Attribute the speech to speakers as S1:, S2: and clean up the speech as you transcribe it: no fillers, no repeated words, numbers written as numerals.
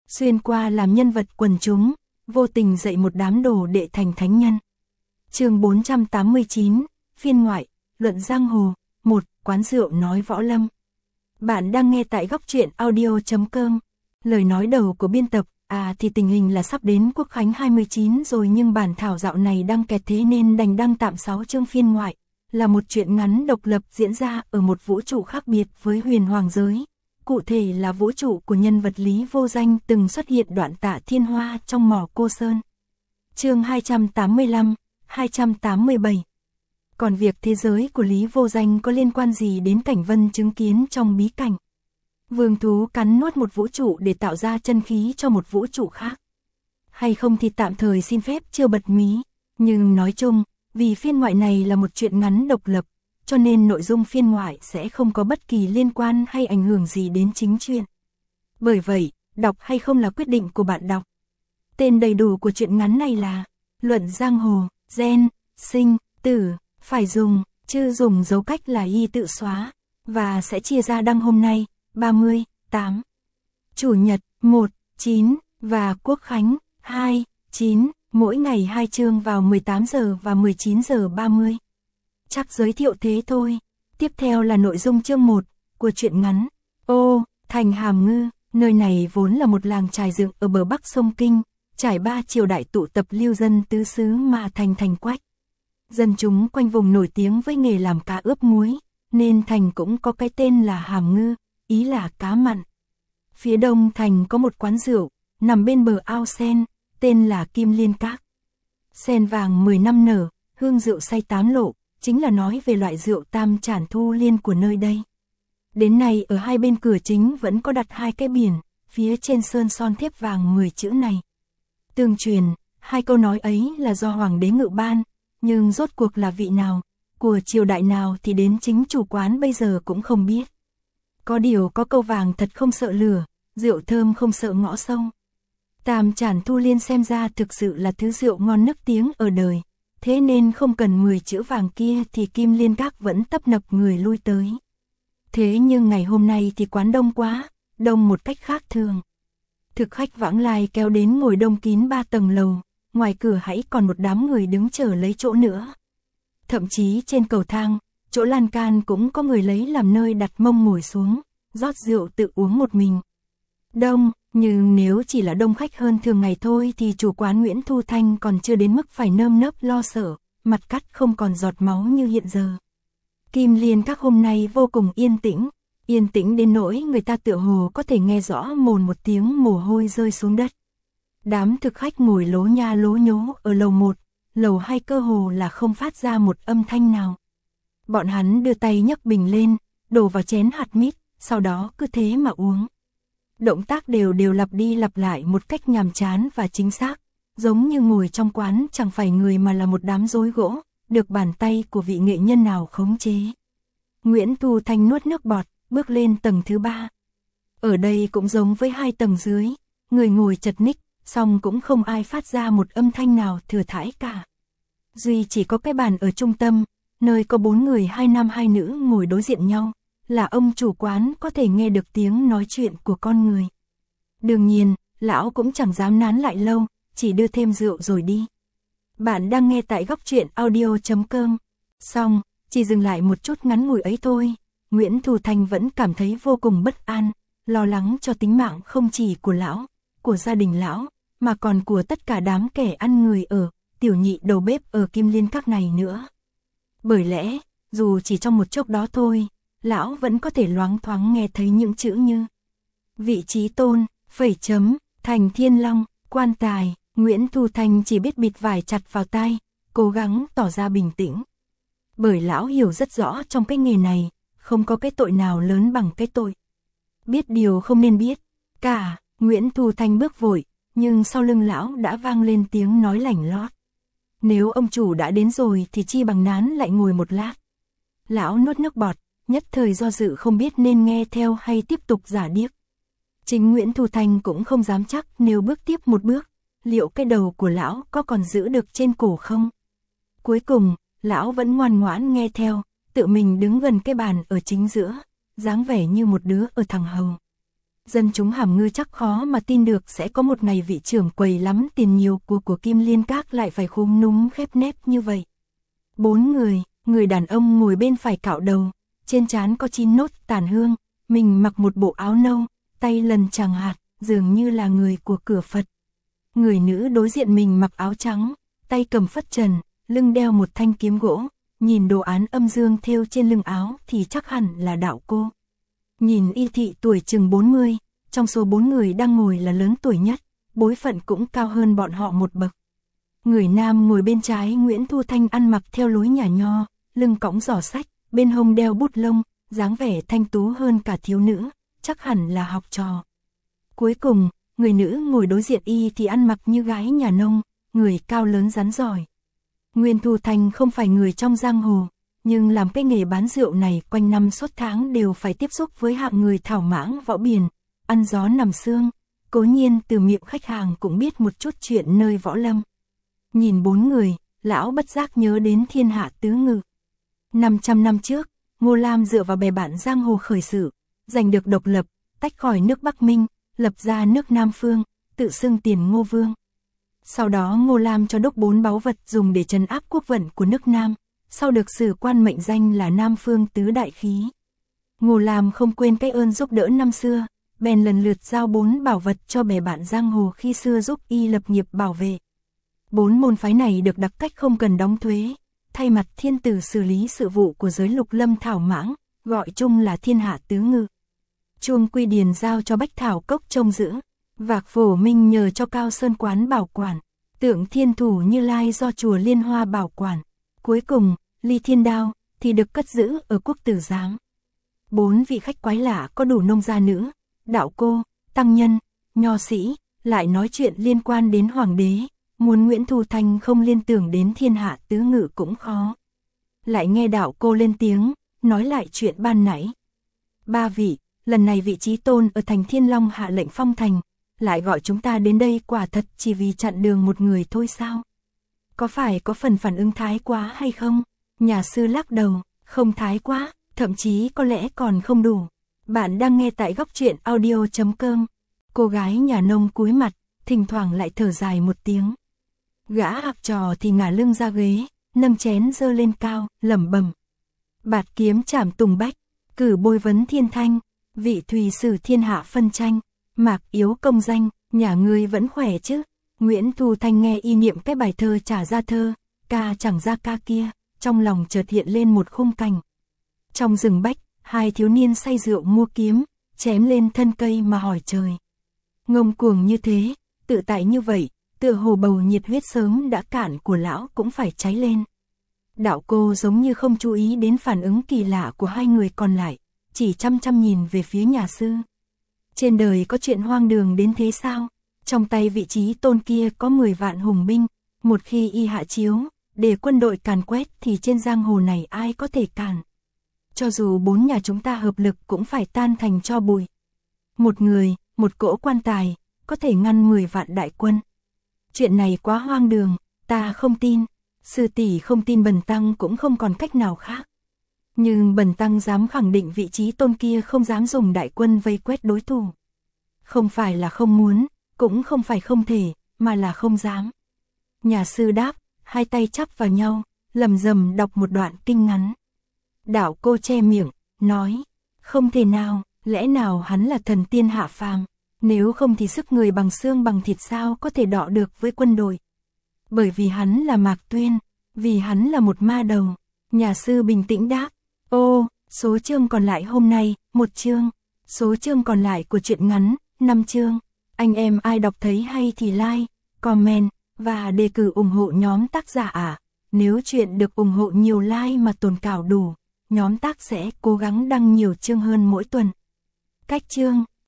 S1: xuyên qua làm nhân vật quần chúng, vô tình dạy một đám đồ đệ thành thánh nhân. Chương 489, phiên ngoại, luận giang hồ, 1, quán rượu nói võ lâm. Bạn đang nghe tại góc truyện audio.com. Lời nói đầu của biên tập, thì tình hình là sắp đến Quốc Khánh 29 rồi, nhưng bản thảo dạo này đang kẹt thế nên đành đăng tạm 6 chương phiên ngoại, là một truyện ngắn độc lập diễn ra ở một vũ trụ khác biệt với huyền hoàng giới. Cụ thể là vũ trụ của nhân vật Lý Vô Danh từng xuất hiện đoạn Tạ Thiên Hoa trong mỏ Cô Sơn. Chương 285, 287. Còn việc thế giới của Lý Vô Danh có liên quan gì đến Cảnh Vân chứng kiến trong bí cảnh? Vương thú cắn nuốt một vũ trụ để tạo ra chân khí cho một vũ trụ khác. Hay không thì tạm thời xin phép chưa bật mí, nhưng nói chung, vì phiên ngoại này là một truyện ngắn độc lập, cho nên nội dung phiên ngoại sẽ không có bất kỳ liên quan hay ảnh hưởng gì đến chính truyện. Bởi vậy, đọc hay không là quyết định của bạn đọc. Tên đầy đủ của truyện ngắn này là Luận Giang Hồ, gen, sinh, tử, phải dùng, chứ dùng dấu cách là y tự xóa, và sẽ chia ra đăng hôm nay, 30, 8, Chủ nhật, 1, 9, và Quốc Khánh, 2, 9, mỗi ngày 2 chương vào 18 giờ và 19 giờ 30. Chắc giới thiệu thế thôi. Tiếp theo là nội dung chương 1 của truyện ngắn. Thành Hàm Ngư, nơi này vốn là một làng chài dựng ở bờ bắc sông Kinh, trải 3 triều đại tụ tập lưu dân tứ xứ mà thành thành Quách. Dân chúng quanh vùng nổi tiếng với nghề làm cá ướp muối, nên thành cũng có cái tên là Hàm Ngư, ý là cá mặn. Phía đông thành có một quán rượu, nằm bên bờ ao sen, tên là Kim Liên Các. Sen vàng 10 năm nở, hương rượu say 8 lộ, chính là nói về loại rượu tam trản thu liên của nơi đây. Đến nay ở hai bên cửa chính vẫn có đặt 2 cái biển, phía trên sơn son thiếp vàng 10 chữ này. Tương truyền, 2 câu nói ấy là do hoàng đế ngự ban, nhưng rốt cuộc là vị nào, của triều đại nào thì đến chính chủ quán bây giờ cũng không biết. Có điều có câu vàng thật không sợ lửa, rượu thơm không sợ ngõ sâu. Tam trản thu liên xem ra thực sự là thứ rượu ngon nức tiếng ở đời, thế nên không cần 10 chữ vàng kia thì Kim Liên Các vẫn tấp nập người lui tới. Thế nhưng ngày hôm nay thì quán đông quá, đông một cách khác thường. Thực khách vãng lai kéo đến ngồi đông kín 3 tầng lầu, ngoài cửa hãy còn một đám người đứng chờ lấy chỗ nữa. Thậm chí trên cầu thang, chỗ lan can cũng có người lấy làm nơi đặt mông ngồi xuống, rót rượu tự uống một mình. Đông, nhưng nếu chỉ là đông khách hơn thường ngày thôi thì chủ quán Nguyễn Thu Thanh còn chưa đến mức phải nơm nớp lo sợ, mặt cắt không còn giọt máu như hiện giờ. Kim Liên Các hôm nay vô cùng yên tĩnh đến nỗi người ta tựa hồ có thể nghe rõ mồn một tiếng mồ hôi rơi xuống đất. Đám thực khách ngồi lố nha lố nhố ở lầu 1, lầu 2 cơ hồ là không phát ra một âm thanh nào. Bọn hắn đưa tay nhấc bình lên, đổ vào chén hạt mít, sau đó cứ thế mà uống. Động tác đều lặp đi lặp lại một cách nhàm chán và chính xác, giống như ngồi trong quán chẳng phải người mà là một đám rối gỗ, được bàn tay của vị nghệ nhân nào khống chế. Nguyễn Thu Thanh nuốt nước bọt, bước lên tầng thứ 3. Ở đây cũng giống với 2 tầng dưới, người ngồi chật ních, song cũng không ai phát ra một âm thanh nào thừa thãi cả. Duy chỉ có cái bàn ở trung tâm, nơi có 4 người 2 nam 2 nữ ngồi đối diện nhau, là ông chủ quán có thể nghe được tiếng nói chuyện của con người. Đương nhiên, lão cũng chẳng dám nán lại lâu, chỉ đưa thêm rượu rồi đi. Bạn đang nghe tại góc truyện audio.com. Xong, chỉ dừng lại một chút ngắn ngủi ấy thôi, Nguyễn Thu Thanh vẫn cảm thấy vô cùng bất an, lo lắng cho tính mạng không chỉ của lão, của gia đình lão, mà còn của tất cả đám kẻ ăn người ở, tiểu nhị đầu bếp ở Kim Liên Các này nữa. Bởi lẽ, dù chỉ trong một chốc đó thôi, lão vẫn có thể loáng thoáng nghe thấy những chữ như vị trí tôn, phẩy chấm, thành thiên long, quan tài. Nguyễn Thu Thanh chỉ biết bịt vải chặt vào tai, cố gắng tỏ ra bình tĩnh. Bởi lão hiểu rất rõ trong cái nghề này, không có cái tội nào lớn bằng cái tội biết điều không nên biết. Cả, Nguyễn Thu Thanh bước vội, nhưng sau lưng lão đã vang lên tiếng nói lảnh lót. Nếu ông chủ đã đến rồi thì chi bằng nán lại ngồi một lát. Lão nuốt nước bọt, nhất thời do dự không biết nên nghe theo hay tiếp tục giả điếc. Chính Nguyễn Thu Thanh cũng không dám chắc nếu bước tiếp một bước, liệu cái đầu của lão có còn giữ được trên cổ không? Cuối cùng, lão vẫn ngoan ngoãn nghe theo, tự mình đứng gần cái bàn ở chính giữa, dáng vẻ như một đứa ở thằng hầu. Dân chúng Hàm Ngư chắc khó mà tin được sẽ có một ngày vị trưởng quầy lắm tiền nhiều của Kim Liên Các lại phải khúm núm khép nép như vậy. 4 người đàn ông ngồi bên phải cạo đầu, trên trán có 9 nốt tàn hương, mình mặc một bộ áo nâu, tay lần tràng hạt, dường như là người của cửa Phật. Người nữ đối diện mình mặc áo trắng, tay cầm phất trần, lưng đeo một thanh kiếm gỗ, nhìn đồ án âm dương thêu trên lưng áo thì chắc hẳn là đạo cô. Nhìn y thị tuổi chừng 40, trong số 4 người đang ngồi là lớn tuổi nhất, bối phận cũng cao hơn bọn họ một bậc. Người nam ngồi bên trái Nguyễn Thu Thanh ăn mặc theo lối nhà nho, lưng cõng giỏ sách, bên hông đeo bút lông, dáng vẻ thanh tú hơn cả thiếu nữ, chắc hẳn là học trò. Cuối cùng, người nữ ngồi đối diện y thì ăn mặc như gái nhà nông, người cao lớn rắn giỏi. Nguyễn Thu Thanh không phải người trong giang hồ, nhưng làm cái nghề bán rượu này quanh năm suốt tháng đều phải tiếp xúc với hạng người thảo mãng võ biển, ăn gió nằm sương, cố nhiên từ miệng khách hàng cũng biết một chút chuyện nơi võ lâm. Nhìn 4 người, lão bất giác nhớ đến thiên hạ tứ ngự. 500 năm trước, Ngô Lam dựa vào bè bạn giang hồ khởi sự, giành được độc lập, tách khỏi nước Bắc Minh, lập ra nước Nam Phương, tự xưng Tiền Ngô Vương. Sau đó Ngô Lam cho đúc 4 báu vật dùng để trấn áp quốc vận của nước Nam, sau được sử quan mệnh danh là Nam Phương Tứ Đại Khí. Ngô Lam không quên cái ơn giúp đỡ năm xưa, bèn lần lượt giao 4 bảo vật cho bè bạn giang hồ khi xưa giúp y lập nghiệp bảo vệ. 4 môn phái này được đặc cách không cần đóng thuế, thay mặt thiên tử xử lý sự vụ của giới lục lâm thảo mãng, gọi chung là thiên hạ tứ ngự. Chuông Quy Điền giao cho Bách Thảo Cốc trông giữ, Vạc Phổ Minh nhờ cho Cao Sơn Quán bảo quản, Tượng Thiên Thủ Như Lai do chùa Liên Hoa bảo quản. Cuối cùng, Ly Thiên Đao thì được cất giữ ở Quốc Tử Giám. 4 vị khách quái lạ có đủ nông gia nữ, đạo cô, tăng nhân, nho sĩ, lại nói chuyện liên quan đến hoàng đế, muốn Nguyễn Thu Thanh không liên tưởng đến thiên hạ tứ ngự cũng khó. Lại nghe đạo cô lên tiếng, nói lại chuyện ban nãy. 3 vị, lần này vị Chí Tôn ở thành Thiên Long hạ lệnh phong thành, lại gọi chúng ta đến đây quả thật chỉ vì chặn đường một người thôi sao? Có phải có phần phản ứng thái quá hay không? Nhà sư lắc đầu, không thái quá, thậm chí có lẽ còn không đủ. Bạn đang nghe tại góc truyện audio.com. Cô gái nhà nông cúi mặt, thỉnh thoảng lại thở dài một tiếng. Gã học trò thì ngả lưng ra ghế, nâng chén dơ lên cao, lẩm bẩm. Bạt kiếm trảm tùng bách, cử bôi vấn thiên thanh, vị thùy sử thiên hạ phân tranh, mạc yếu công danh, nhà ngươi vẫn khỏe chứ? Nguyễn Thu Thanh nghe y niệm cái bài thơ trả ra thơ, ca chẳng ra ca kia, trong lòng chợt hiện lên một khung cảnh. Trong rừng bách, 2 thiếu niên say rượu mua kiếm, chém lên thân cây mà hỏi trời. Ngông cuồng như thế, tự tại như vậy, tựa hồ bầu nhiệt huyết sớm đã cạn của lão cũng phải cháy lên. Đạo cô giống như không chú ý đến phản ứng kỳ lạ của 2 người còn lại, chỉ chăm chăm nhìn về phía nhà sư. Trên đời có chuyện hoang đường đến thế sao? Trong tay vị Chí Tôn kia có 10 vạn hùng binh, một khi y hạ chiếu, để quân đội càn quét thì trên giang hồ này ai có thể cản. Cho dù 4 nhà chúng ta hợp lực cũng phải tan thành tro bụi. Một người, một cỗ quan tài, có thể ngăn 10 vạn đại quân. Chuyện này quá hoang đường, ta không tin. Sư tỷ không tin Bần Tăng cũng không còn cách nào khác. Nhưng Bần Tăng dám khẳng định vị Chí Tôn kia không dám dùng đại quân vây quét đối thủ. Không phải là không muốn, cũng không phải không thể, mà là không dám. Nhà sư đáp, 2 tay chắp vào nhau, lầm rầm đọc một đoạn kinh ngắn. Đạo cô che miệng, nói, không thể nào, lẽ nào hắn là thần tiên hạ phàm, nếu không thì sức người bằng xương bằng thịt sao có thể đọ được với quân đội. Bởi vì hắn là Mạc Tuyên, vì hắn là một ma đầu. Nhà sư bình tĩnh đáp, ô, số chương còn lại hôm nay, 1 chương, số chương còn lại của truyện ngắn, 5 chương. Anh em ai đọc thấy hay thì like, comment, và đề cử ủng hộ nhóm tác giả ạ. Nếu chuyện được ủng hộ nhiều like mà tồn cảo đủ, nhóm tác sẽ cố gắng đăng nhiều chương hơn mỗi tuần. Cách chương